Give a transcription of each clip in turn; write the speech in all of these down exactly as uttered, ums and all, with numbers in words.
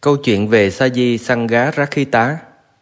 Câu chuyện về Saji Sangharakkhita.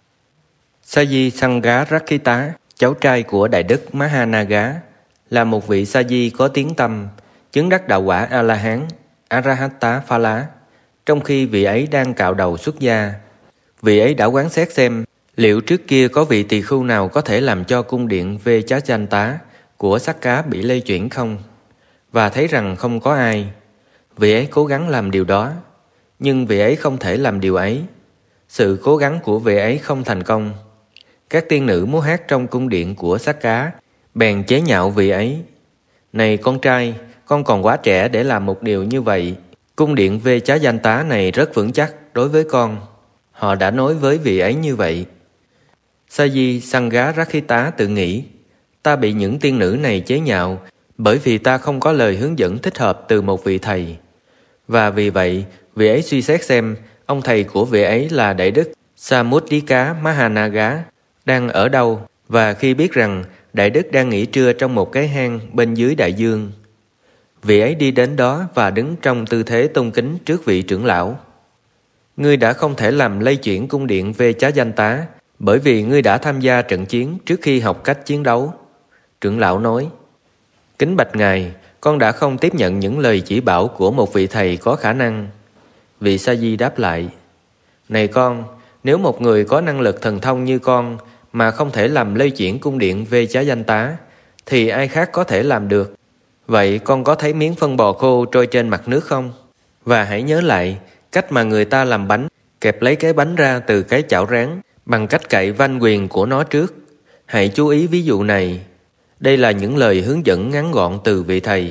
Saji Sangharakkhita, cháu trai của Đại Đức Mahanaga, là một vị Saji có tiếng tăm, chứng đắc đạo quả A-la-hán, Arahata Phala. Trong khi vị ấy đang cạo đầu xuất gia, vị ấy đã quán xét xem liệu trước kia có vị tỳ khưu nào có thể làm cho cung điện Vechajanta của Sakka bị lây chuyển không, và thấy rằng không có ai. Vị ấy cố gắng làm điều đó, nhưng vị ấy không thể làm điều ấy. Sự cố gắng của vị ấy không thành công. Các tiên nữ múa hát trong cung điện của Sakka bèn chế nhạo vị ấy. Này con trai, con còn quá trẻ để làm một điều như vậy. Cung điện Vechajanta này rất vững chắc đối với con. Họ đã nói với vị ấy như vậy. Saji Sangharakkhita tự nghĩ, ta bị những tiên nữ này chế nhạo bởi vì ta không có lời hướng dẫn thích hợp từ một vị thầy. Và vì vậy, vị ấy suy xét xem ông thầy của vị ấy là Đại Đức Samudika Mahanaga đang ở đâu, và khi biết rằng Đại Đức đang nghỉ trưa trong một cái hang bên dưới đại dương, vị ấy đi đến đó và đứng trong tư thế tôn kính trước vị trưởng lão. Ngươi đã không thể làm lay chuyển cung điện Vechajanta bởi vì ngươi đã tham gia trận chiến trước khi học cách chiến đấu. Trưởng lão nói, kính bạch ngài, con đã không tiếp nhận những lời chỉ bảo của một vị thầy có khả năng. Vị Saji đáp lại, này con, nếu một người có năng lực thần thông như con mà không thể làm lay chuyển cung điện Vechajanta, thì ai khác có thể làm được. Vậy con có thấy miếng phân bò khô trôi trên mặt nước không? Và hãy nhớ lại cách mà người ta làm bánh, kẹp lấy cái bánh ra từ cái chảo rán bằng cách cạy vanh quyền của nó trước. Hãy chú ý ví dụ này. Đây là những lời hướng dẫn ngắn gọn từ vị thầy.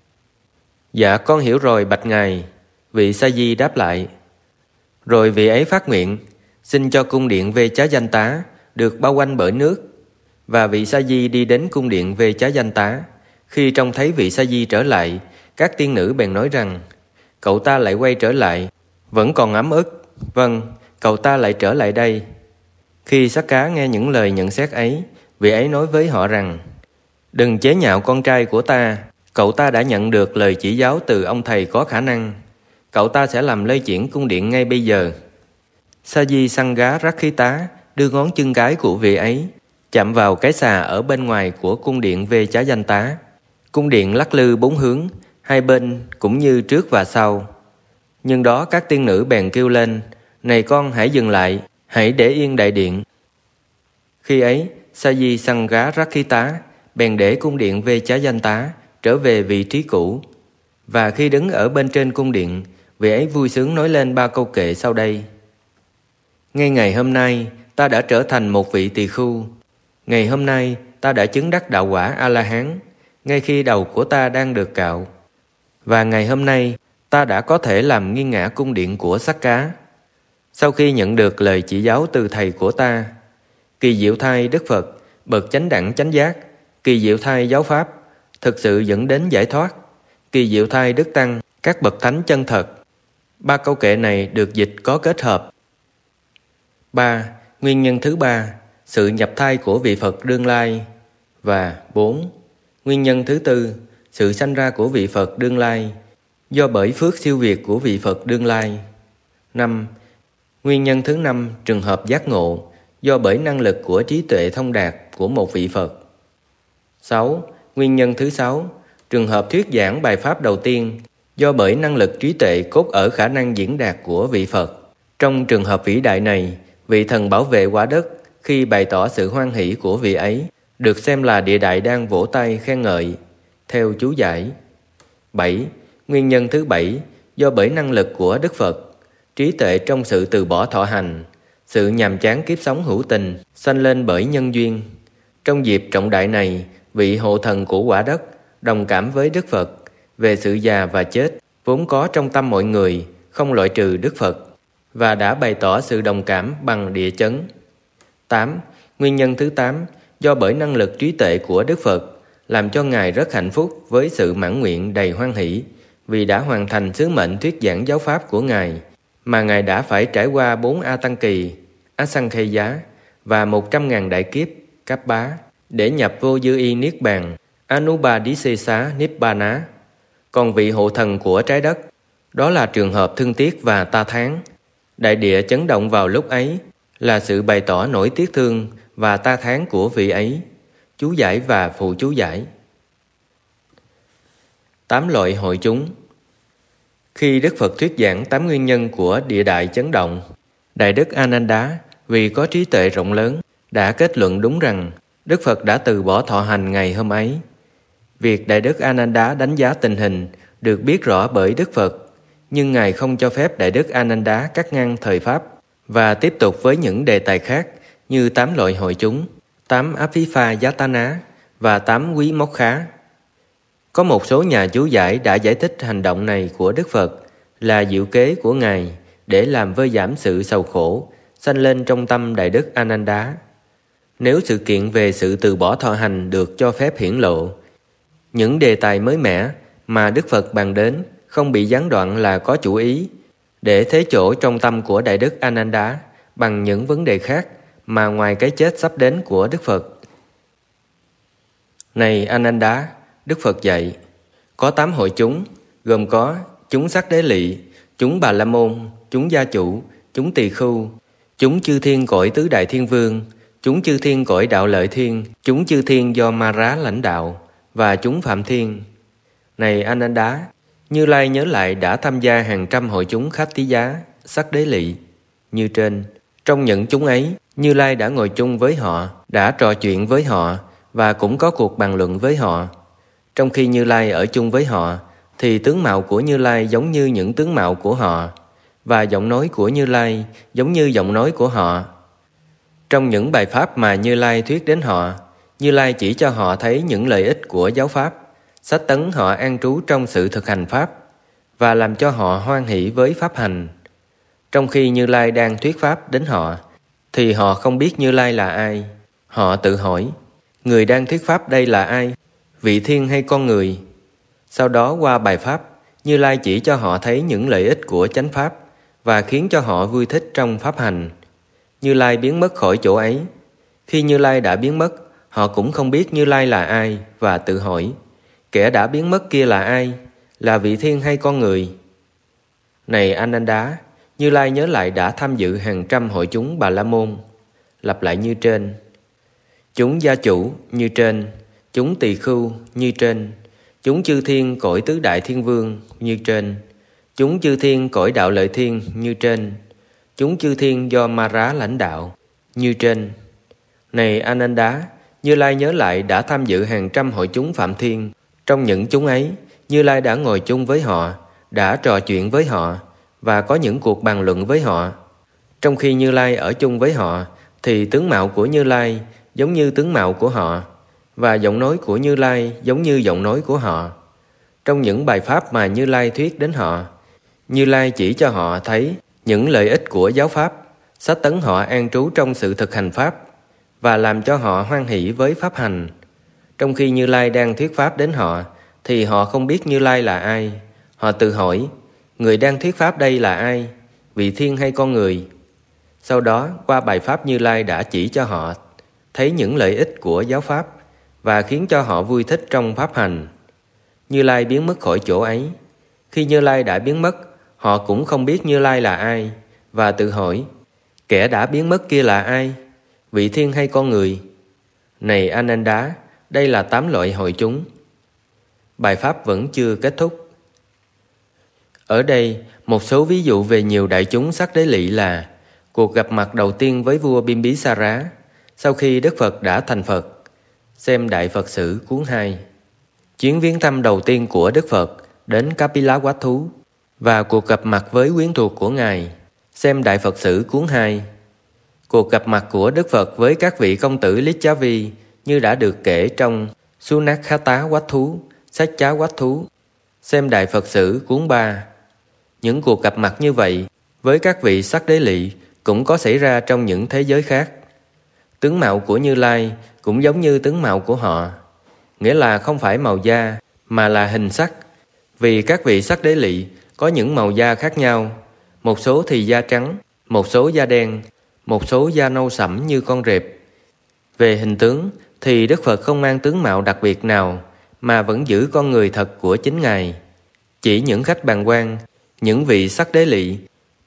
Dạ con hiểu rồi bạch ngài. Vị Saji đáp lại. Rồi vị ấy phát nguyện, xin cho cung điện Vechajanta được bao quanh bởi nước. Và vị Saji đi đến cung điện Vechajanta. Khi trông thấy vị Saji trở lại, các tiên nữ bèn nói rằng, cậu ta lại quay trở lại, vẫn còn ấm ức. Vâng, cậu ta lại trở lại đây. Khi Sakka nghe những lời nhận xét ấy, vị ấy nói với họ rằng, đừng chế nhạo con trai của ta, cậu ta đã nhận được lời chỉ giáo từ ông thầy có khả năng. Cậu ta sẽ làm lay chuyển cung điện ngay bây giờ. Saji Sangharakkhita đưa ngón chân cái của vị ấy chạm vào cái xà ở bên ngoài của cung điện Vechajanta. Cung điện lắc lư bốn hướng, hai bên cũng như trước và sau. Nhưng đó các tiên nữ bèn kêu lên, này con hãy dừng lại, hãy để yên đại điện. Khi ấy, Saji Sangharakkhita bèn để cung điện Vechajanta trở về vị trí cũ. Và khi đứng ở bên trên cung điện, vị ấy vui sướng nói lên ba câu kệ sau đây. Ngay ngày hôm nay, ta đã trở thành một vị tỳ khưu. Ngày hôm nay, ta đã chứng đắc đạo quả A-la-hán, ngay khi đầu của ta đang được cạo. Và ngày hôm nay, ta đã có thể làm nghiêng ngã cung điện của Sakka. Sau khi nhận được lời chỉ giáo từ thầy của ta, kỳ diệu thai Đức Phật, bậc chánh đẳng chánh giác, kỳ diệu thai giáo pháp, thực sự dẫn đến giải thoát, kỳ diệu thai Đức Tăng, các bậc thánh chân thật. Ba câu kệ này được dịch có kết hợp. ba. Nguyên nhân thứ ba, sự nhập thai của vị Phật đương lai. Và bốn. Nguyên nhân thứ tư, sự sanh ra của vị Phật đương lai, do bởi phước siêu việt của vị Phật đương lai. năm. Nguyên nhân thứ năm, trường hợp giác ngộ, do bởi năng lực của trí tuệ thông đạt của một vị Phật. sáu. Nguyên nhân thứ sáu, trường hợp thuyết giảng bài pháp đầu tiên, do bởi năng lực trí tuệ cốt ở khả năng diễn đạt của vị Phật. Trong trường hợp vĩ đại này, vị thần bảo vệ quả đất khi bày tỏ sự hoan hỷ của vị ấy, được xem là địa đại đang vỗ tay khen ngợi. Theo chú giải. bảy. Nguyên nhân thứ bảy, do bởi năng lực của Đức Phật, trí tuệ trong sự từ bỏ thọ hành, sự nhàm chán kiếp sống hữu tình, sanh lên bởi nhân duyên. Trong dịp trọng đại này, vị hộ thần của quả đất đồng cảm với Đức Phật về sự già và chết vốn có trong tâm mọi người, không loại trừ Đức Phật, và đã bày tỏ sự đồng cảm bằng địa chấn. tám. Nguyên nhân thứ tám, do bởi năng lực trí tuệ của Đức Phật, làm cho Ngài rất hạnh phúc với sự mãn nguyện đầy hoan hỷ, vì đã hoàn thành sứ mệnh thuyết giảng giáo pháp của Ngài, mà Ngài đã phải trải qua bốn A Tăng Kỳ, Asankheya, và một trăm ngàn đại kiếp, Cáp Bá, để nhập vô dư y Niết Bàn, Anubadisesa Nibbana. Còn vị hộ thần của trái đất, đó là trường hợp thương tiếc và ta thán. Đại địa chấn động vào lúc ấy là sự bày tỏ nỗi tiếc thương và ta thán của vị ấy. Chú giải và phụ chú giải. Tám loại hội chúng. Khi Đức Phật thuyết giảng tám nguyên nhân của địa đại chấn động, Đại Đức A Nan Đá vì có trí tuệ rộng lớn đã kết luận đúng rằng Đức Phật đã từ bỏ thọ hành ngày hôm ấy. Việc Đại Đức A Nan Đá đánh giá tình hình được biết rõ bởi Đức Phật, nhưng Ngài không cho phép Đại Đức A Nan Đá cắt ngang thời Pháp và tiếp tục với những đề tài khác như tám loại hội chúng, tám Abhipha-yatana và tám quý mốc khá. Có một số nhà chú giải đã giải thích hành động này của Đức Phật là diệu kế của Ngài để làm vơi giảm sự sầu khổ sanh lên trong tâm Đại Đức A Nan Đá. Nếu sự kiện về sự từ bỏ thọ hành được cho phép hiển lộ, những đề tài mới mẻ mà Đức Phật bàn đến không bị gián đoạn là có chủ ý, để thế chỗ trong tâm của Đại Đức A Nan Đá bằng những vấn đề khác mà ngoài cái chết sắp đến của Đức Phật. Này A Nan Đá, Đức Phật dạy, có tám hội chúng, gồm có chúng Sắc Đế Lị, chúng Bà La Môn, chúng Gia Chủ, chúng Tỳ Khưu, chúng chư thiên cõi tứ đại thiên vương, chúng chư thiên cõi đạo lợi thiên, chúng chư thiên do Ma Rá lãnh đạo, và chúng Phạm Thiên. Này A Nan Đá, Như Lai nhớ lại đã tham gia hàng trăm hội chúng Khách Tí Giá, Sắc Đế Lị như trên. Trong những chúng ấy, Như Lai đã ngồi chung với họ, đã trò chuyện với họ và cũng có cuộc bàn luận với họ. Trong khi Như Lai ở chung với họ, thì tướng mạo của Như Lai giống như những tướng mạo của họ, và giọng nói của Như Lai giống như giọng nói của họ. Trong những bài pháp mà Như Lai thuyết đến họ, Như Lai chỉ cho họ thấy những lợi ích của giáo pháp, xách tấn họ an trú trong sự thực hành pháp, và làm cho họ hoan hỷ với pháp hành. Trong khi Như Lai đang thuyết pháp đến họ, thì họ không biết Như Lai là ai. Họ tự hỏi, người đang thuyết pháp đây là ai, vị thiên hay con người? Sau đó qua bài pháp, Như Lai chỉ cho họ thấy những lợi ích của chánh pháp và khiến cho họ vui thích trong pháp hành. Như Lai biến mất khỏi chỗ ấy. Khi Như Lai đã biến mất, họ cũng không biết Như Lai là ai và tự hỏi, kẻ đã biến mất kia là ai, là vị thiên hay con người? Này A Nan Đá, Như Lai nhớ lại đã tham dự hàng trăm hội chúng Bà La Môn, lặp lại như trên. Chúng Gia Chủ như trên, chúng Tỳ Khưu như trên, chúng chư thiên cõi tứ đại thiên vương như trên, chúng chư thiên cõi đạo lợi thiên như trên, chúng chư thiên do Ma Rá lãnh đạo như trên. Này A Nan Đá, Như Lai nhớ lại đã tham dự hàng trăm hội chúng Phạm Thiên. Trong những chúng ấy, Như Lai đã ngồi chung với họ, đã trò chuyện với họ và có những cuộc bàn luận với họ. Trong khi Như Lai ở chung với họ, thì tướng mạo của Như Lai giống như tướng mạo của họ, và giọng nói của Như Lai giống như giọng nói của họ. Trong những bài pháp mà Như Lai thuyết đến họ, Như Lai chỉ cho họ thấy những lợi ích của giáo pháp, xách tấn họ an trú trong sự thực hành pháp, và làm cho họ hoan hỷ với pháp hành. Trong khi Như Lai đang thuyết pháp đến họ, thì họ không biết Như Lai là ai. Họ tự hỏi, người đang thuyết pháp đây là ai, vị thiên hay con người? Sau đó, qua bài pháp Như Lai đã chỉ cho họ thấy những lợi ích của giáo pháp và khiến cho họ vui thích trong pháp hành. Như Lai biến mất khỏi chỗ ấy. Khi Như Lai đã biến mất, họ cũng không biết Như Lai là ai và tự hỏi, kẻ đã biến mất kia là ai, vị thiên hay con người? Này A Nan Đá, đây là tám loại hội chúng. Bài pháp vẫn chưa kết thúc. Ở đây, một số ví dụ về nhiều đại chúng Sắc Đế Lị là cuộc gặp mặt đầu tiên với vua Bimbisara sau khi Đức Phật đã thành Phật. Xem Đại Phật Sử cuốn hai. Chuyến viếng thăm đầu tiên của Đức Phật đến Kapilavatthu và cuộc gặp mặt với quyến thuộc của Ngài. Xem Đại Phật Sử cuốn hai. Cuộc gặp mặt của Đức Phật với các vị công tử Lichavi như đã được kể trong Sunakhata Watthu, Sách Chá Watthu. Xem Đại Phật Sử cuốn ba. Những cuộc gặp mặt như vậy với các vị Sắc Đế Lị cũng có xảy ra trong những thế giới khác. Tướng mạo của Như Lai cũng giống như tướng mạo của họ, nghĩa là không phải màu da mà là hình sắc, vì các vị Sắc Đế Lị có những màu da khác nhau, một số thì da trắng, một số da đen, một số da nâu sẫm như con rệp. Về hình tướng thì Đức Phật không mang tướng mạo đặc biệt nào mà vẫn giữ con người thật của chính Ngài. Chỉ những khách bàng quan, những vị Sắc Đế Lị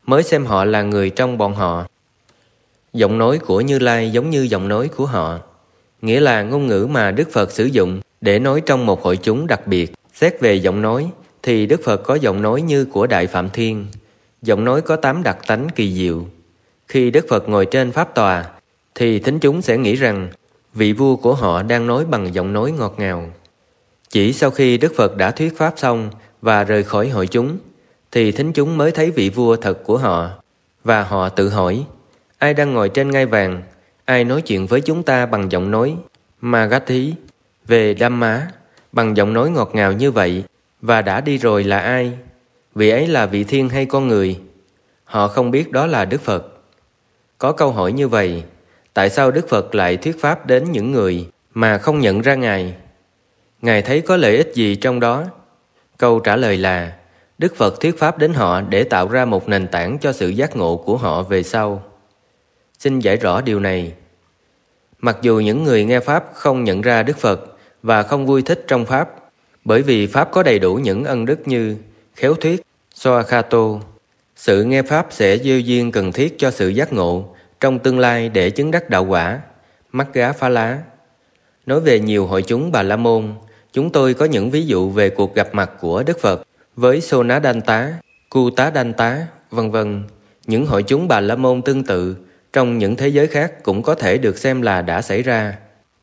mới xem họ là người trong bọn họ. Giọng nói của Như Lai giống như giọng nói của họ, nghĩa là ngôn ngữ mà Đức Phật sử dụng để nói trong một hội chúng đặc biệt. Xét về giọng nói thì Đức Phật có giọng nói như của Đại Phạm Thiên. Giọng nói có tám đặc tánh kỳ diệu. Khi Đức Phật ngồi trên pháp tòa thì thính chúng sẽ nghĩ rằng vị vua của họ đang nói bằng giọng nói ngọt ngào. Chỉ sau khi Đức Phật đã thuyết pháp xong và rời khỏi hội chúng thì thính chúng mới thấy vị vua thật của họ, và họ tự hỏi: ai đang ngồi trên ngai vàng, ai nói chuyện với chúng ta bằng giọng nói Magathi về Dhamma, bằng giọng nói ngọt ngào như vậy, và đã đi rồi là ai? Vị ấy là vị thiên hay con người? Họ không biết đó là Đức Phật. Có câu hỏi như vậy: tại sao Đức Phật lại thuyết pháp đến những người mà không nhận ra Ngài? Ngài thấy có lợi ích gì trong đó? Câu trả lời là: Đức Phật thuyết pháp đến họ để tạo ra một nền tảng cho sự giác ngộ của họ về sau. Xin giải rõ điều này. Mặc dù những người nghe Pháp không nhận ra Đức Phật và không vui thích trong Pháp, bởi vì Pháp có đầy đủ những ân đức như khéo thuyết, Soakhato, sự nghe Pháp sẽ gieo duyên cần thiết cho sự giác ngộ trong tương lai để chứng đắc đạo quả, Mắt Gá Phá Lá. Nói về nhiều hội chúng Bà La Môn, chúng tôi có những ví dụ về cuộc gặp mặt của Đức Phật với Sonadanta, Kutadanta, vân vân. Những hội chúng Bà La Môn tương tự trong những thế giới khác cũng có thể được xem là đã xảy ra.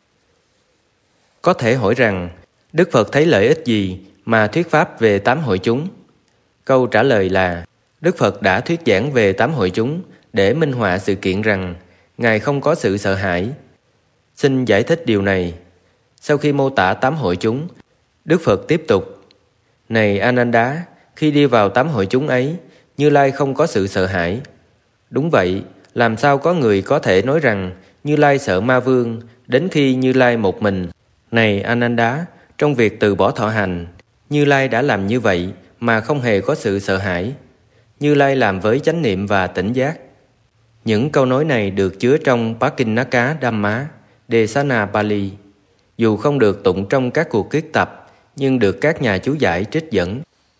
Có thể hỏi rằng, Đức Phật thấy lợi ích gì mà thuyết pháp về tám hội chúng? Câu trả lời là, Đức Phật đã thuyết giảng về tám hội chúng để minh họa sự kiện rằng Ngài không có sự sợ hãi. Xin giải thích điều này. Sau khi mô tả tám hội chúng, Đức Phật tiếp tục: này Ananda, khi đi vào tám hội chúng ấy, Như Lai không có sự sợ hãi. Đúng vậy, làm sao có người có thể nói rằng Như Lai sợ ma vương đến khi Như Lai một mình? Này Ananda, trong việc từ bỏ thọ hành, Như Lai đã làm như vậy mà không hề có sự sợ hãi. Như Lai làm với chánh niệm và tỉnh giác. Những câu nói này được chứa trong Pakinnaka Dhamma, Desana Pali. Dù không được tụng trong các cuộc kiết tập, nhưng được các nhà chú giải trích dẫn.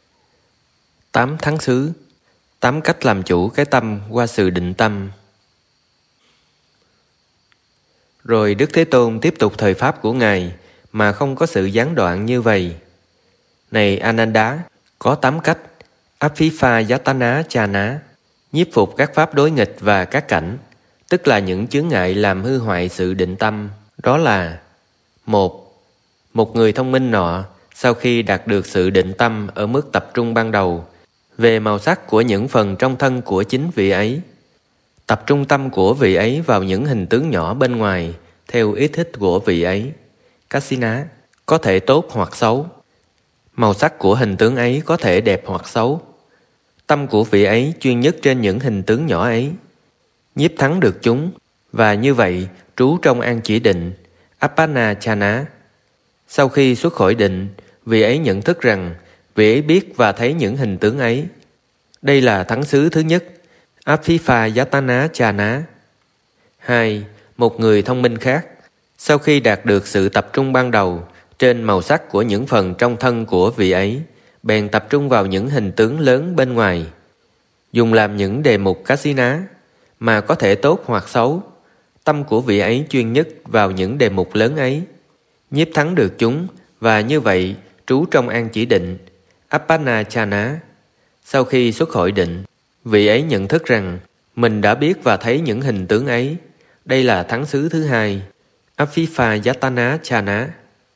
Tám thắng xứ, tám cách làm chủ cái tâm qua sự định tâm. Rồi Đức Thế Tôn tiếp tục thời pháp của Ngài mà không có sự gián đoạn như vậy. Này Ananda, có tám cách Aphifa Yatana Chana, nhiếp phục các pháp đối nghịch và các cảnh, tức là những chướng ngại làm hư hoại sự định tâm. Đó là: một. Một người thông minh nọ, sau khi đạt được sự định tâm ở mức tập trung ban đầu về màu sắc của những phần trong thân của chính vị ấy, tập trung tâm của vị ấy vào những hình tướng nhỏ bên ngoài theo ý thích của vị ấy, Kasina, có thể tốt hoặc xấu. Màu sắc của hình tướng ấy có thể đẹp hoặc xấu. Tâm của vị ấy chuyên nhất trên những hình tướng nhỏ ấy, nhiếp thắng được chúng, và như vậy trú trong an chỉ định, Appana Chana. Sau khi xuất khỏi định, vị ấy nhận thức rằng vị ấy biết và thấy những hình tướng ấy. Đây là thắng xứ thứ nhất, Aphifa Yatana Chana. Hai. Một người thông minh khác, sau khi đạt được sự tập trung ban đầu trên màu sắc của những phần trong thân của vị ấy, bèn tập trung vào những hình tướng lớn bên ngoài, dùng làm những đề mục Kasina, mà có thể tốt hoặc xấu. Tâm của vị ấy chuyên nhất vào những đề mục lớn ấy, nhiếp thắng được chúng, và như vậy trú trong an chỉ định, Appana Chana. Sau khi xuất khỏi định, vị ấy nhận thức rằng mình đã biết và thấy những hình tướng ấy. Đây là thắng xứ thứ hai, Aphifa Yatana Chana.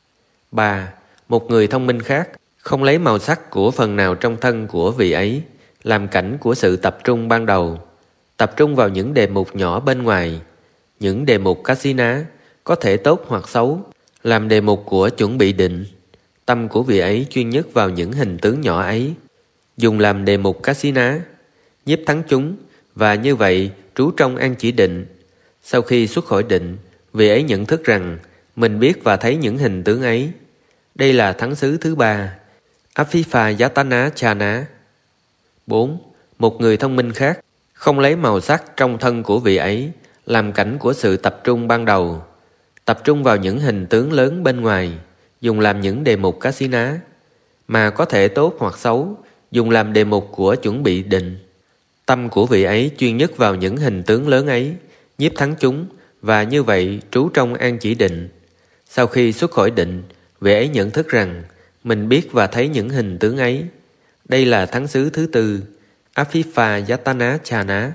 Ba. Một người thông minh khác, không lấy màu sắc của phần nào trong thân của vị ấy làm cảnh của sự tập trung ban đầu, tập trung vào những đề mục nhỏ bên ngoài, những đề mục Kasina, có thể tốt hoặc xấu, làm đề mục của chuẩn bị định. Tâm của vị ấy chuyên nhất vào những hình tướng nhỏ ấy, dùng làm đề mục Kasina, nhiếp thắng chúng, và như vậy trú trong an chỉ định. Sau khi xuất khỏi định, vị ấy nhận thức rằng mình biết và thấy những hình tướng ấy. Đây là thắng xứ thứ ba, Aphifa Yatana Chana. Bốn. Một người thông minh khác, không lấy màu sắc trong thân của vị ấy làm cảnh của sự tập trung ban đầu, tập trung vào những hình tướng lớn bên ngoài, dùng làm những đề mục Kasina, mà có thể tốt hoặc xấu, dùng làm đề mục của chuẩn bị định. Tâm của vị ấy chuyên nhất vào những hình tướng lớn ấy, nhiếp thắng chúng, và như vậy trú trong an chỉ định. Sau khi xuất khỏi định, vị ấy nhận thức rằng mình biết và thấy những hình tướng ấy. Đây là thắng xứ thứ tư, Aphiphayatana Chana.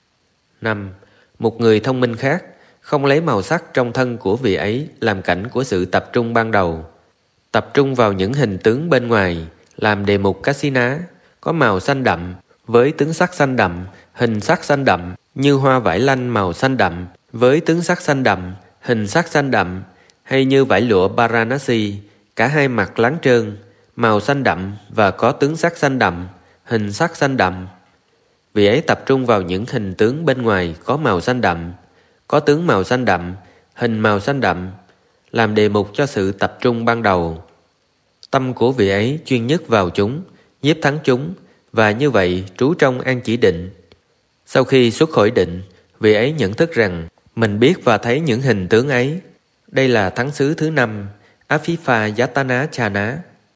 năm. Một người thông minh khác không lấy màu sắc trong thân của vị ấy làm cảnh của sự tập trung ban đầu. Tập trung vào những hình tướng bên ngoài, làm đề mục Kasina, có màu xanh đậm, với tướng sắc xanh đậm, hình sắc xanh đậm, như hoa vải lanh màu xanh đậm, với tướng sắc xanh đậm, hình sắc xanh đậm, hay như vải lụa Varanasi, cả hai mặt láng trơn, màu xanh đậm và có tướng sắc xanh đậm, hình sắc xanh đậm. Vị ấy tập trung vào những hình tướng bên ngoài có màu xanh đậm, có tướng màu xanh đậm, hình màu xanh đậm, làm đề mục cho sự tập trung ban đầu. Tâm của vị ấy chuyên nhất vào chúng, nhiếp thắng chúng, và như vậy trú trong an chỉ định. Sau khi xuất khỏi định, vị ấy nhận thức rằng mình biết và thấy những hình tướng ấy. Đây là thắng xứ thứ năm, Aphiphayatana Chana.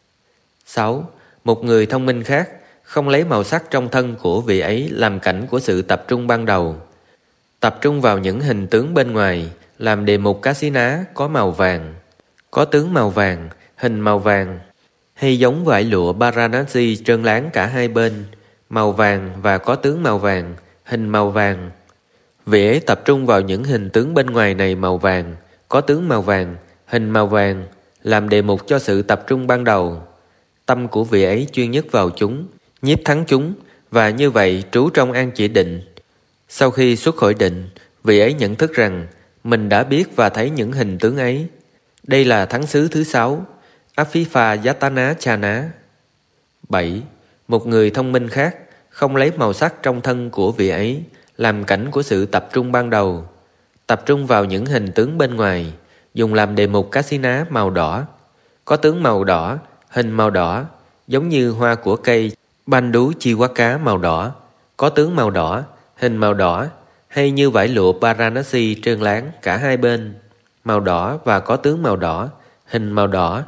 sáu. Một người thông minh khác không lấy màu sắc trong thân của vị ấy làm cảnh của sự tập trung ban đầu. Tập trung vào những hình tướng bên ngoài, làm đề mục Kasina có màu vàng, có tướng màu vàng, hình màu vàng, hay giống vải lụa Varanasi trơn láng cả hai bên, màu vàng và có tướng màu vàng, hình màu vàng. Vị ấy tập trung vào những hình tướng bên ngoài này màu vàng, có tướng màu vàng, hình màu vàng, làm đề mục cho sự tập trung ban đầu. Tâm của vị ấy chuyên nhất vào chúng, nhiếp thắng chúng, và như vậy trú trong an chỉ định. Sau khi xuất khỏi định, vị ấy nhận thức rằng mình đã biết và thấy những hình tướng ấy. Đây là thắng xứ thứ sáu, Aphiphayatana Chana. bảy. Một người thông minh khác không lấy màu sắc trong thân của vị ấy làm cảnh của sự tập trung ban đầu. Tập trung vào những hình tướng bên ngoài, dùng làm đề mục Kasina màu đỏ, có tướng màu đỏ, hình màu đỏ, giống như hoa của cây Bandú Chiwaka màu đỏ, có tướng màu đỏ, hình màu đỏ, hay như vải lụa Varanasi trơn láng cả hai bên, màu đỏ và có tướng màu đỏ, hình màu đỏ.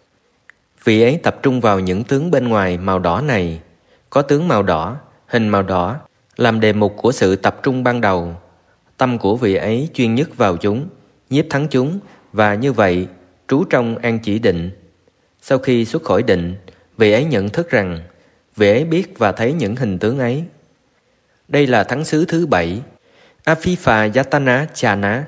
Vị ấy tập trung vào những tướng bên ngoài màu đỏ này, có tướng màu đỏ, hình màu đỏ, làm đề mục của sự tập trung ban đầu. Tâm của vị ấy chuyên nhất vào chúng, nhiếp thắng chúng, và như vậy trú trong an chỉ định. Sau khi xuất khỏi định, vị ấy nhận thức rằng vị ấy biết và thấy những hình tướng ấy. Đây là thắng xứ thứ bảy, Aphiphayatana Chana.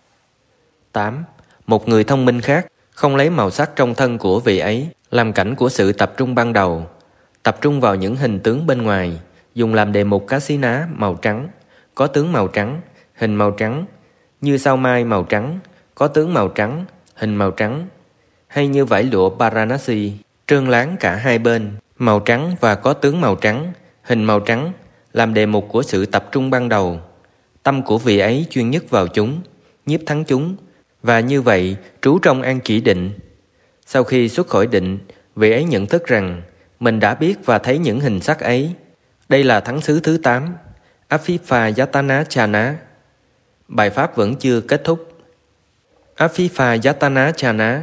tám. Một người thông minh khác không lấy màu sắc trong thân của vị ấy làm cảnh của sự tập trung ban đầu. Tập trung vào những hình tướng bên ngoài, dùng làm đề mục Kasina màu trắng, có tướng màu trắng, hình màu trắng, như sao mai màu trắng, có tướng màu trắng, hình màu trắng, hay như vải lụa Varanasi trơn láng cả hai bên, màu trắng và có tướng màu trắng, hình màu trắng, làm đề mục của sự tập trung ban đầu. Tâm của vị ấy chuyên nhất vào chúng, nhiếp thắng chúng, và như vậy trú trong an chỉ định. Sau khi xuất khỏi định, vị ấy nhận thức rằng mình đã biết và thấy những hình sắc ấy. Đây là thắng xứ thứ tám, Aphiphayatana Chana. Bài pháp vẫn chưa kết thúc. Aphiphayatana Chana.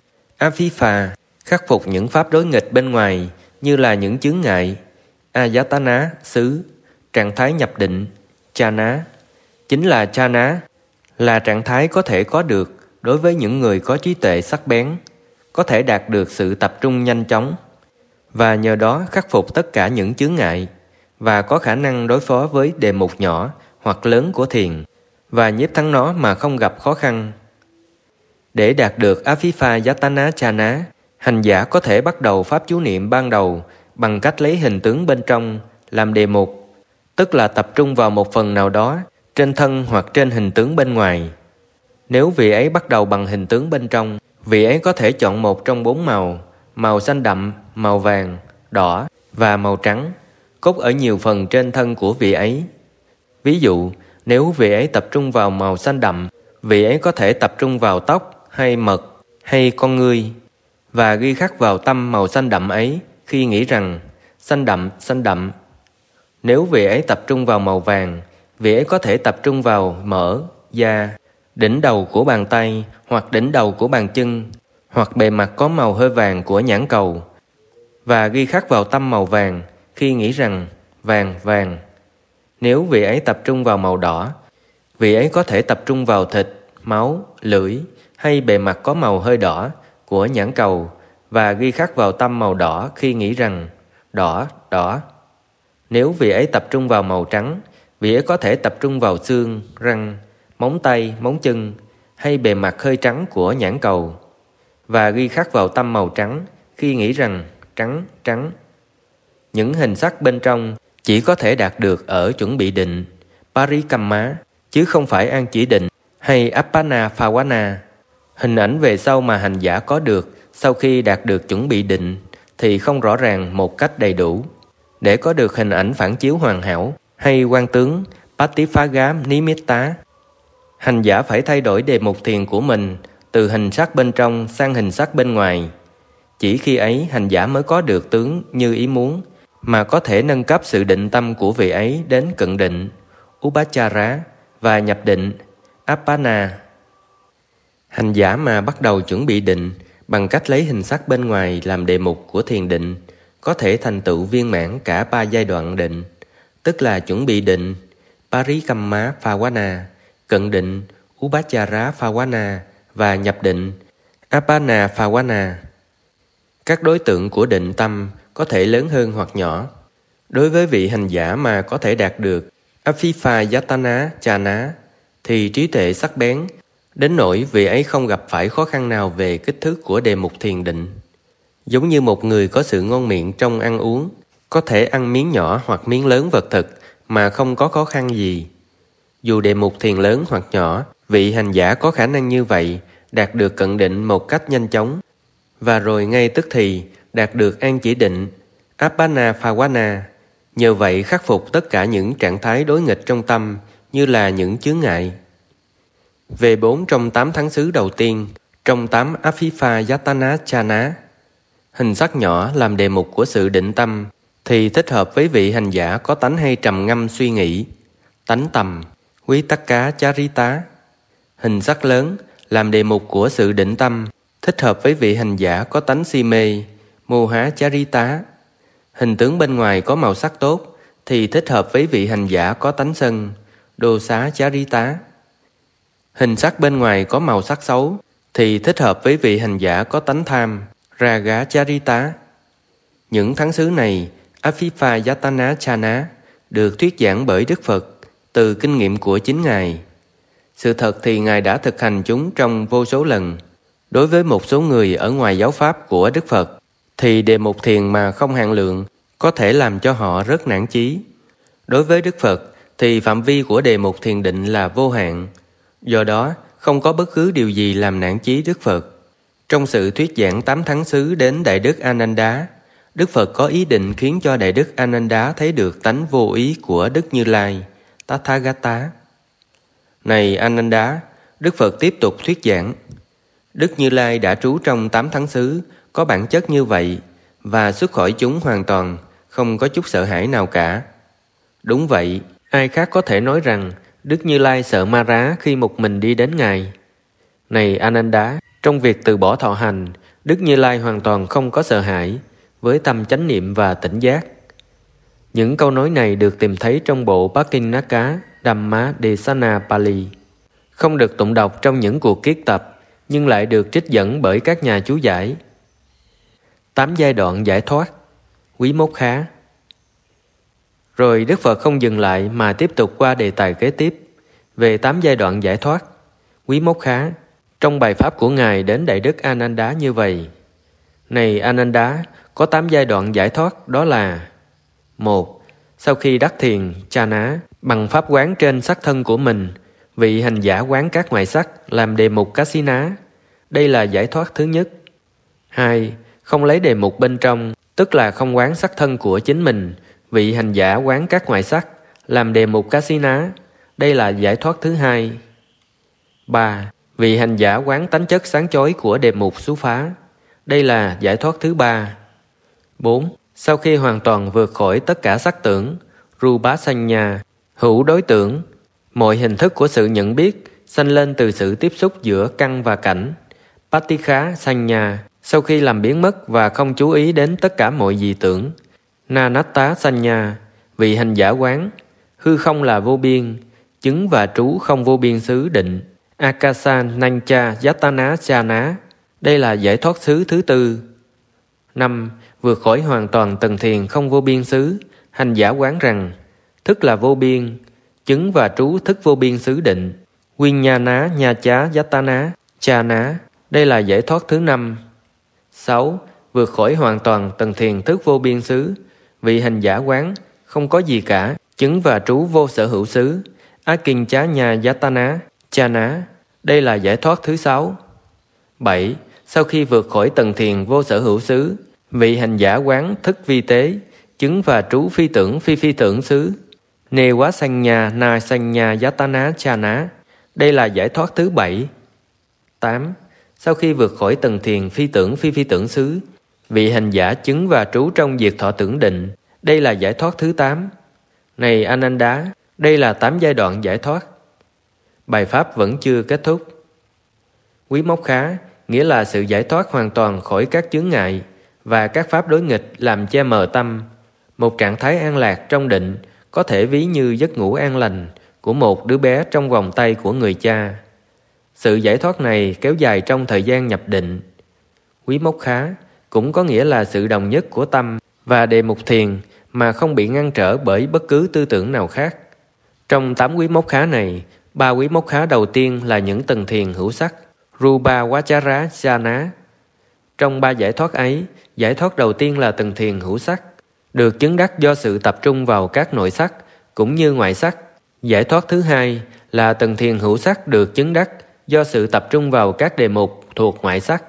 Aphipha khắc phục những pháp đối nghịch bên ngoài như là những chướng ngại. Ayatana xứ, trạng thái nhập định. Chana chính là chana, là trạng thái có thể có được đối với những người có trí tuệ sắc bén, có thể đạt được sự tập trung nhanh chóng, và nhờ đó khắc phục tất cả những chướng ngại, và có khả năng đối phó với đề mục nhỏ hoặc lớn của thiền, và nhiếp thắng nó mà không gặp khó khăn. Để đạt được Aphiphayatana Chana, hành giả có thể bắt đầu pháp chú niệm ban đầu bằng cách lấy hình tướng bên trong làm đề mục, tức là tập trung vào một phần nào đó trên thân hoặc trên hình tướng bên ngoài. Nếu vị ấy bắt đầu bằng hình tướng bên trong, vị ấy có thể chọn một trong bốn màu, màu xanh đậm, màu vàng, đỏ và màu trắng, cốt ở nhiều phần trên thân của vị ấy. Ví dụ, nếu vị ấy tập trung vào màu xanh đậm, vị ấy có thể tập trung vào tóc hay mật hay con ngươi, và ghi khắc vào tâm màu xanh đậm ấy khi nghĩ rằng xanh đậm, xanh đậm. Nếu vị ấy tập trung vào màu vàng, vị ấy có thể tập trung vào mỡ, da, đỉnh đầu của bàn tay hoặc đỉnh đầu của bàn chân, hoặc bề mặt có màu hơi vàng của nhãn cầu, và ghi khắc vào tâm màu vàng khi nghĩ rằng vàng, vàng. Nếu vị ấy tập trung vào màu đỏ, vị ấy có thể tập trung vào thịt, máu, lưỡi hay bề mặt có màu hơi đỏ của nhãn cầu và ghi khắc vào tâm màu đỏ khi nghĩ rằng đỏ, đỏ. Nếu vị ấy tập trung vào màu trắng, vị ấy có thể tập trung vào xương, răng, móng tay, móng chân hay bề mặt hơi trắng của nhãn cầu và ghi khắc vào tâm màu trắng khi nghĩ rằng trắng, trắng. Những hình sắc bên trong chỉ có thể đạt được ở chuẩn bị định, Parikamma, chứ không phải an chỉ định hay Appana Phavana. Hình ảnh về sau mà hành giả có được sau khi đạt được chuẩn bị định thì không rõ ràng một cách đầy đủ. Để có được hình ảnh phản chiếu hoàn hảo hay quan tướng Patiphaga Nimitta, hành giả phải thay đổi đề mục thiền của mình từ hình sắc bên trong sang hình sắc bên ngoài. Chỉ khi ấy hành giả mới có được tướng như ý muốn, mà có thể nâng cấp sự định tâm của vị ấy đến cận định, Upachara, và nhập định, Appana. Hành giả mà bắt đầu chuẩn bị định bằng cách lấy hình sắc bên ngoài làm đề mục của thiền định có thể thành tựu viên mãn cả ba giai đoạn định, tức là chuẩn bị định, Parikamma Phavana, cận định, Upachara Phavana và nhập định, Appana Phavana. Các đối tượng của định tâm có thể lớn hơn hoặc nhỏ. Đối với vị hành giả mà có thể đạt được Aphiphayatana Chana thì trí tuệ sắc bén đến nỗi vị ấy không gặp phải khó khăn nào về kích thước của đề mục thiền định. Giống như một người có sự ngon miệng trong ăn uống, có thể ăn miếng nhỏ hoặc miếng lớn vật thực mà không có khó khăn gì. Dù đề mục thiền lớn hoặc nhỏ, vị hành giả có khả năng như vậy đạt được cận định một cách nhanh chóng, và rồi ngay tức thì đạt được an chỉ định, Appana Phavana. Nhờ vậy khắc phục tất cả những trạng thái đối nghịch trong tâm như là những chướng ngại. Về bốn trong tám tháng xứ đầu tiên, trong tám Aphiphayatana Chana, hình sắc nhỏ làm đề mục của sự định tâm thì thích hợp với vị hành giả có tánh hay trầm ngâm suy nghĩ, tánh tầm, Vitakka Charita. Hình sắc lớn làm đề mục của sự định tâm thích hợp với vị hành giả có tánh si mê, Moha Charita. Hình tướng bên ngoài có màu sắc tốt thì thích hợp với vị hành giả có tánh sân, Dosa Charita. Hình sắc bên ngoài có màu sắc xấu thì thích hợp với vị hành giả có tánh tham, Raga Charita. Những tháng xứ này, Aphiphayatana Chana, được thuyết giảng bởi Đức Phật từ kinh nghiệm của chính Ngài. Sự thật thì Ngài đã thực hành chúng trong vô số lần. Đối với một số người ở ngoài giáo pháp của Đức Phật, thì đề mục thiền mà không hạn lượng có thể làm cho họ rất nản chí. Đối với Đức Phật, thì phạm vi của đề mục thiền định là vô hạn. Do đó, không có bất cứ điều gì làm nản chí Đức Phật. Trong sự thuyết giảng tám tháng xứ đến Đại Đức Ananda, Đức Phật có ý định khiến cho Đại Đức Ananda thấy được tánh vô ý của Đức Như Lai, Tathagata. Này Ananda, Đức Phật tiếp tục thuyết giảng. Đức Như Lai đã trú trong tám tháng xứ, có bản chất như vậy, và xuất khỏi chúng hoàn toàn, không có chút sợ hãi nào cả. Đúng vậy, ai khác có thể nói rằng Đức Như Lai sợ ma rá khi một mình đi đến Ngài. Này Ananda, trong việc từ bỏ thọ hành, Đức Như Lai hoàn toàn không có sợ hãi, với tâm chánh niệm và tỉnh giác. Những câu nói này được tìm thấy trong bộ Pakinaka Dhamma Desana Pali, không được tụng đọc trong những cuộc kiết tập, nhưng lại được trích dẫn bởi các nhà chú giải. Tám giai đoạn giải thoát, Quý Mốt Khá. Rồi Đức Phật không dừng lại mà tiếp tục qua đề tài kế tiếp về tám giai đoạn giải thoát, Quý Mốt Khá, trong bài pháp của Ngài đến Đại Đức Ananda như vậy. Này Ananda, có tám giai đoạn giải thoát, đó là: một. Sau khi đắc thiền, chana, bằng pháp quán trên sắc thân của mình, vị hành giả quán các ngoại sắc làm đề mục kasina. Đây là giải thoát thứ nhất. Hai. Không lấy đề mục bên trong, tức là không quán sắc thân của chính mình, vị hành giả quán các ngoại sắc làm đề mục kasina. Đây là giải thoát thứ hai. Ba. Vị hành giả quán tánh chất sáng chói của đề mục xú phá. Đây là giải thoát thứ ba. Bốn. Sau khi hoàn toàn vượt khỏi tất cả sắc tưởng, rupa sanya, hữu đối tượng, mọi hình thức của sự nhận biết sanh lên từ sự tiếp xúc giữa căn và cảnh, patikha sanya, sau khi làm biến mất và không chú ý đến tất cả mọi dị tưởng, nanatta sanya, vị hành giả quán Hư không là vô biên, chứng và trú không vô biên xứ định. Akasa Nancha Yatana Chana, đây là giải thoát xứ thứ tư. Năm. Vượt khỏi hoàn toàn tầng thiền không vô biên xứ, hành giả quán rằng thức là vô biên, chứng và trú thức vô biên xứ định. Vinyana Nyacha Yatana Chana, đây là giải thoát thứ năm. Sáu. Vượt khỏi hoàn toàn tầng thiền thức vô biên xứ, vị hành giả quán không có gì cả, chứng và trú vô sở hữu xứ. Akincha Nya Yatana Chana, đây là giải thoát thứ sáu. Bảy. Sau khi vượt khỏi tầng thiền vô sở hữu xứ, vị hành giả quán thức vi tế, chứng và trú phi tưởng phi phi tưởng xứ. Newa Sanya Na Sanya Yatana Chana, đây là giải thoát thứ bảy. Tám. Sau khi vượt khỏi tầng thiền phi tưởng phi phi tưởng xứ, vị hành giả chứng và trú trong diệt thọ tưởng định, đây là giải thoát thứ tám. Này Ananda, đây là tám giai đoạn giải thoát. Bài pháp vẫn chưa kết thúc. Quý mốc khá, nghĩa là sự giải thoát hoàn toàn khỏi các chướng ngại và các pháp đối nghịch làm che mờ tâm. Một trạng thái an lạc trong định có thể ví như giấc ngủ an lành của một đứa bé trong vòng tay của người cha. Sự giải thoát này kéo dài trong thời gian nhập định. Quý mốc khá cũng có nghĩa là sự đồng nhất của tâm và đề mục thiền mà không bị ngăn trở bởi bất cứ tư tưởng nào khác. Trong tám quý mốc khá này, ba quý mốc khá đầu tiên là những tầng thiền hữu sắc, Rupa Vachara Jhana. Trong ba giải thoát ấy, giải thoát đầu tiên là tầng thiền hữu sắc, được chứng đắc do sự tập trung vào các nội sắc cũng như ngoại sắc. Giải thoát thứ hai là tầng thiền hữu sắc được chứng đắc do sự tập trung vào các đề mục thuộc ngoại sắc.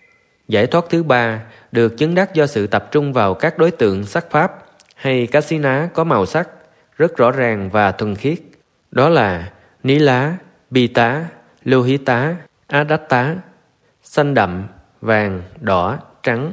Giải thoát thứ ba được chứng đắc do sự tập trung vào các đối tượng sắc pháp hay kasina có màu sắc rất rõ ràng và thuần khiết. Đó là Nila, Pita, Lohita, Adatta, xanh đậm, vàng, đỏ, trắng.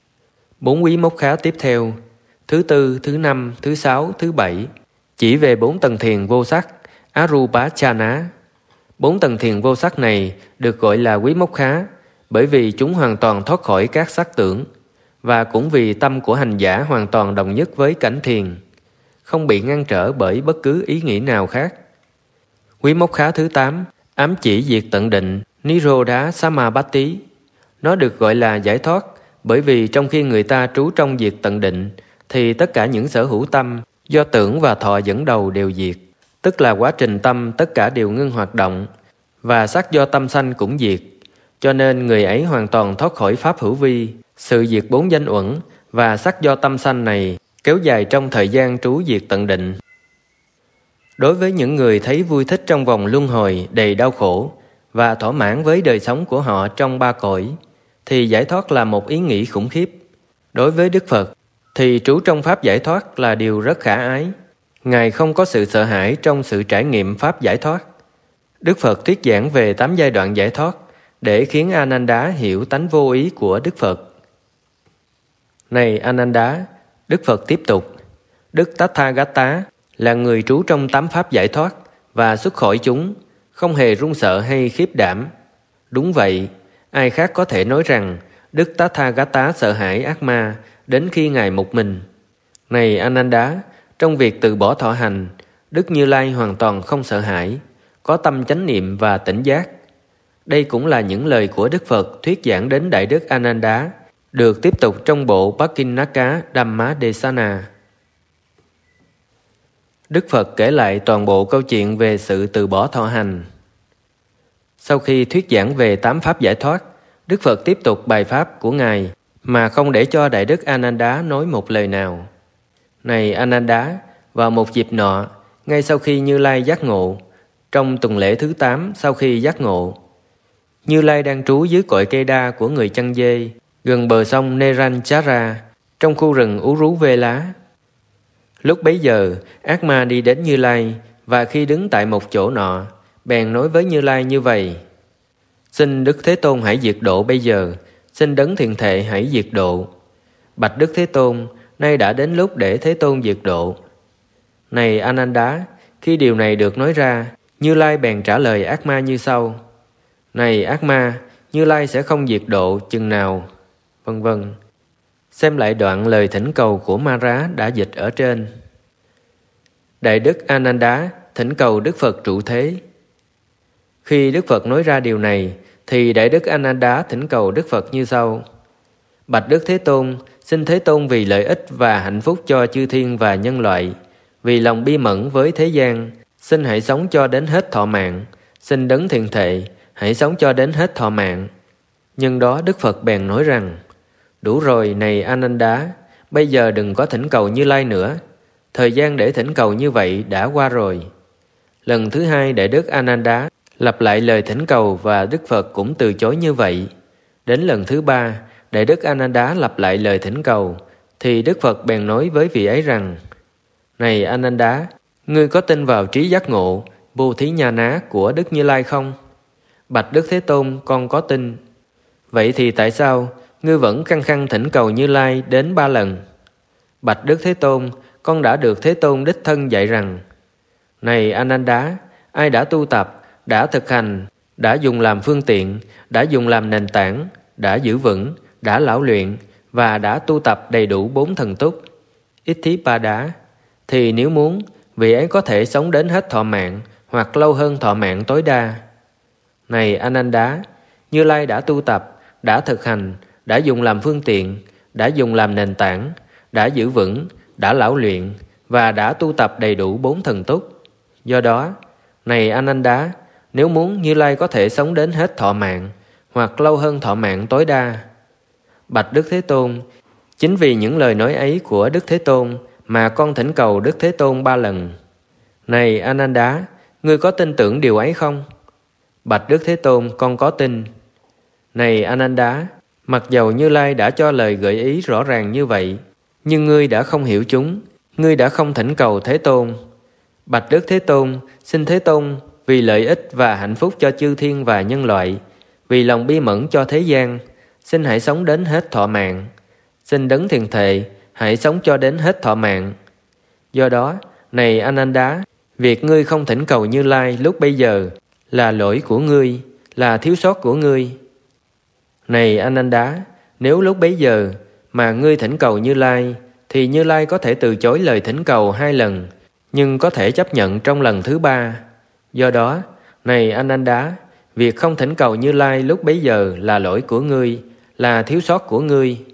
Bốn quý mốc khá tiếp theo, thứ tư, thứ năm, thứ sáu, thứ bảy, chỉ về bốn tầng thiền vô sắc, Arupachana. Bốn tầng thiền vô sắc này được gọi là quý mốc khá bởi vì chúng hoàn toàn thoát khỏi các sắc tưởng, và cũng vì tâm của hành giả hoàn toàn đồng nhất với cảnh thiền, không bị ngăn trở bởi bất cứ ý nghĩ nào khác. Quý mốc khá thứ tám ám chỉ diệt tận định, Nirodha Samapatti. Nó được gọi là giải thoát bởi vì trong khi người ta trú trong diệt tận định thì tất cả những sở hữu tâm do tưởng và thọ dẫn đầu đều diệt, tức là quá trình tâm tất cả đều ngưng hoạt động, và sắc do tâm sanh cũng diệt. Cho nên người ấy hoàn toàn thoát khỏi pháp hữu vi, sự diệt bốn danh uẩn và sắc do tâm sanh này kéo dài trong thời gian trú diệt tận định. Đối với những người thấy vui thích trong vòng luân hồi đầy đau khổ và thỏa mãn với đời sống của họ trong ba cõi, thì giải thoát là một ý nghĩ khủng khiếp. Đối với Đức Phật, thì trú trong pháp giải thoát là điều rất khả ái. Ngài không có sự sợ hãi trong sự trải nghiệm pháp giải thoát. Đức Phật thuyết giảng về tám giai đoạn giải thoát để khiến Ananda hiểu tánh vô ý của Đức Phật. Này Ananda, Đức Phật tiếp tục, Đức Tathagata là người trú trong tám pháp giải thoát và xuất khỏi chúng, không hề run sợ hay khiếp đảm. Đúng vậy, ai khác có thể nói rằng Đức Tathagata sợ hãi ác ma đến khi Ngài một mình. Này Ananda, trong việc từ bỏ thọ hành, Đức Như Lai hoàn toàn không sợ hãi, có tâm chánh niệm và tỉnh giác. Đây cũng là những lời của Đức Phật thuyết giảng đến Đại Đức Ananda, được tiếp tục trong bộ Pakinaka Dhamma Desana. Đức Phật kể lại toàn bộ câu chuyện về sự từ bỏ thọ hành. Sau khi thuyết giảng về tám pháp giải thoát, Đức Phật tiếp tục bài pháp của Ngài mà không để cho Đại Đức Ananda nói một lời nào. Này Ananda, vào một dịp nọ, ngay sau khi Như Lai giác ngộ, trong tuần lễ thứ tám sau khi giác ngộ, Như Lai đang trú dưới cội cây đa của người chăn dê, gần bờ sông Neranchara, trong khu rừng Uruvela. Lúc bấy giờ, ác ma đi đến Như Lai, và khi đứng tại một chỗ nọ, bèn nói với Như Lai như vậy: Xin Đức Thế Tôn hãy diệt độ bây giờ, xin Đấng Thiền Thệ hãy diệt độ. Bạch Đức Thế Tôn, nay đã đến lúc để Thế Tôn diệt độ. Này Ananda, khi điều này được nói ra, Như Lai bèn trả lời ác ma như sau: Này ác ma, Như Lai sẽ không diệt độ chừng nào, vân vân. Xem lại đoạn lời thỉnh cầu của Mara đã dịch ở trên. Đại đức Ananda thỉnh cầu Đức Phật trụ thế. Khi Đức Phật nói ra điều này, thì Đại đức Ananda thỉnh cầu Đức Phật như sau: Bạch Đức Thế Tôn, xin Thế Tôn vì lợi ích và hạnh phúc cho chư thiên và nhân loại, vì lòng bi mẫn với thế gian, xin hãy sống cho đến hết thọ mạng. Xin Đấng Thiện Thệ, hãy sống cho đến hết thọ mạng. Nhân đó Đức Phật bèn nói rằng: Đủ rồi này Ananda, bây giờ đừng có thỉnh cầu Như Lai nữa. Thời gian để thỉnh cầu như vậy đã qua rồi. Lần thứ hai Đại đức Ananda lặp lại lời thỉnh cầu và Đức Phật cũng từ chối như vậy. Đến lần thứ ba, Đại đức Ananda lặp lại lời thỉnh cầu, thì Đức Phật bèn nói với vị ấy rằng: Này Ananda, ngươi có tin vào trí giác ngộ, Bồ Thí Nha Ná của Đức Như Lai không? Bạch Đức Thế Tôn, con có tin. Vậy thì tại sao ngươi vẫn khăng khăng thỉnh cầu Như Lai đến ba lần? Bạch Đức Thế Tôn, con đã được Thế Tôn đích thân dạy rằng: Này Ananda, ai đã tu tập, đã thực hành, đã dùng làm phương tiện, đã dùng làm nền tảng, đã giữ vững, đã lão luyện và đã tu tập đầy đủ bốn thần túc, Ithipāda, thì nếu muốn, vị ấy có thể sống đến hết thọ mạng hoặc lâu hơn thọ mạng tối đa. Này Ananda, Như Lai đã tu tập, đã thực hành, đã dùng làm phương tiện, đã dùng làm nền tảng, đã giữ vững, đã lão luyện và đã tu tập đầy đủ bốn thần túc. Do đó, này Ananda, nếu muốn, Như Lai có thể sống đến hết thọ mạng hoặc lâu hơn thọ mạng tối đa. Bạch Đức Thế Tôn, chính vì những lời nói ấy của Đức Thế Tôn mà con thỉnh cầu Đức Thế Tôn ba lần. Này Ananda, ngươi có tin tưởng điều ấy không? Bạch Đức Thế Tôn, con có tin. Này Ananda, mặc dầu Như Lai đã cho lời gợi ý rõ ràng như vậy, nhưng ngươi đã không hiểu chúng, ngươi đã không thỉnh cầu Thế Tôn. Bạch Đức Thế Tôn, xin Thế Tôn vì lợi ích và hạnh phúc cho chư thiên và nhân loại, vì lòng bi mẫn cho thế gian, xin hãy sống đến hết thọ mạng. Xin Đấng Thiện Thệ, hãy sống cho đến hết thọ mạng. Do đó, này Ananda, việc ngươi không thỉnh cầu Như Lai lúc bây giờ là lỗi của ngươi, là thiếu sót của ngươi. Này Ananda, nếu lúc bấy giờ mà ngươi thỉnh cầu Như Lai, thì Như Lai có thể từ chối lời thỉnh cầu hai lần, nhưng có thể chấp nhận trong lần thứ ba. Do đó, này Ananda, việc không thỉnh cầu Như Lai lúc bấy giờ là lỗi của ngươi, là thiếu sót của ngươi.